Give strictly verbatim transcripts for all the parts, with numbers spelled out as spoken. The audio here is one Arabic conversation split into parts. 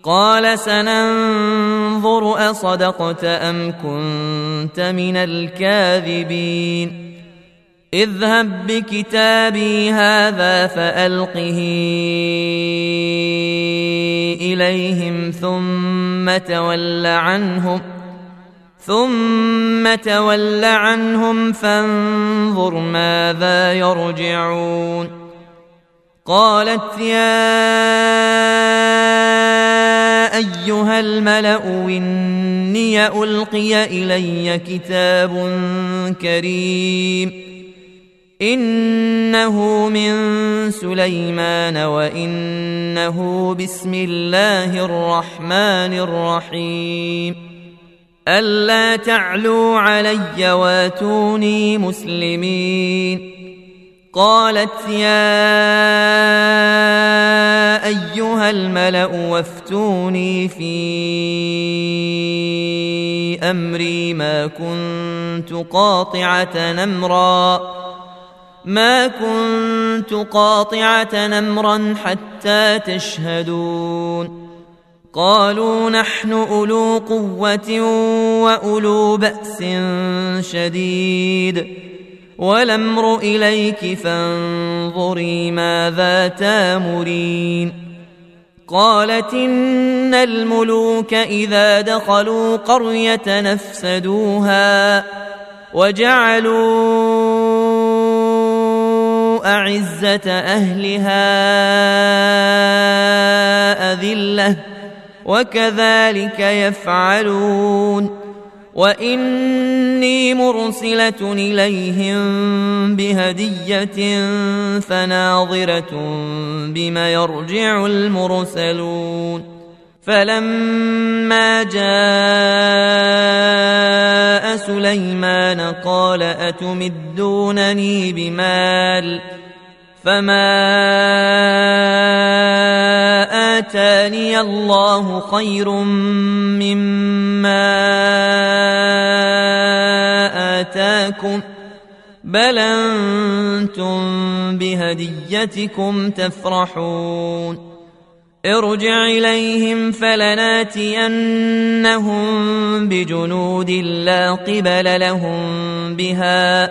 قال سننظر أصدقت أم كنت من الكاذبين اذهب بكتابي هذا فألقه إليهم ثم تول عنهم ثم تول عنهم فانظر ماذا يرجعون قالت يا أيها الملأ إني ألقي إلي كتاب كريم إنه من سليمان وإنه بسم الله الرحمن الرحيم ألا تعلوا علي واتوني مسلمين قالت يا أيها الملأ وافتوني في أمري ما كنت قاطعة أمرا ما كنت قاطعة أمرا حتى تشهدون قالوا نحن أولو قوة وأولو بأس شديد والأمر إليك فانظري ماذا تامرين قالت إن الملوك إذا دخلوا قرية نفسدوها وجعلوا أعزة أهلها أذلة وكذلك يفعلون وإني مرسلة إليهم بهدية فناظرة بما يرجع المرسلون فلما جاء سليمان قال أتمدونني بمال فما آتاني الله خير مما آتاكم بل أنتم بهديتكم تفرحون ارجع إليهم فلناتينهم بجنود لا قبل لهم بها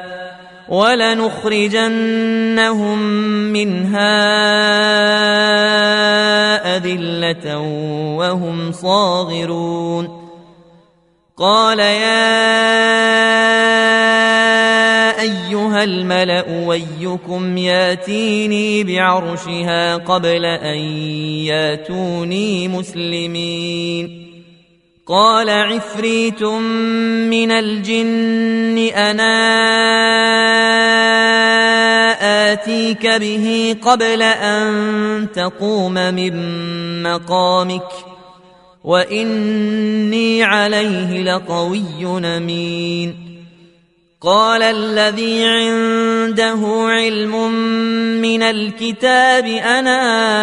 ولنخرجنهم منها أذلة وهم صاغرون قال يا أيها الملأ أيكم ياتيني بعرشها قبل أن ياتوني مسلمين قال عفريت من الجن أنا آتيك به قبل أن تقوم من مقامك وإني عليه لقوي أمين قال الذي عنده علم من الكتاب أنا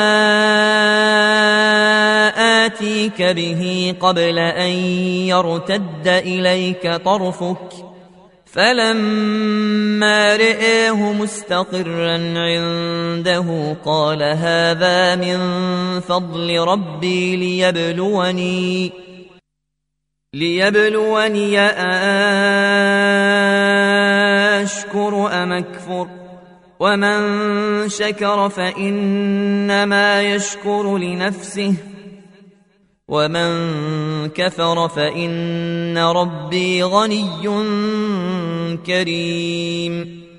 آتيك به قبل أن يرتد إليك طرفك فلما رآه مستقرا عنده قال هذا من فضل ربي ليبلوني ليبلوني أشكر أم أكفر ومن شكر فإنما يشكر لنفسه ومن كفر فإن ربي غني كريم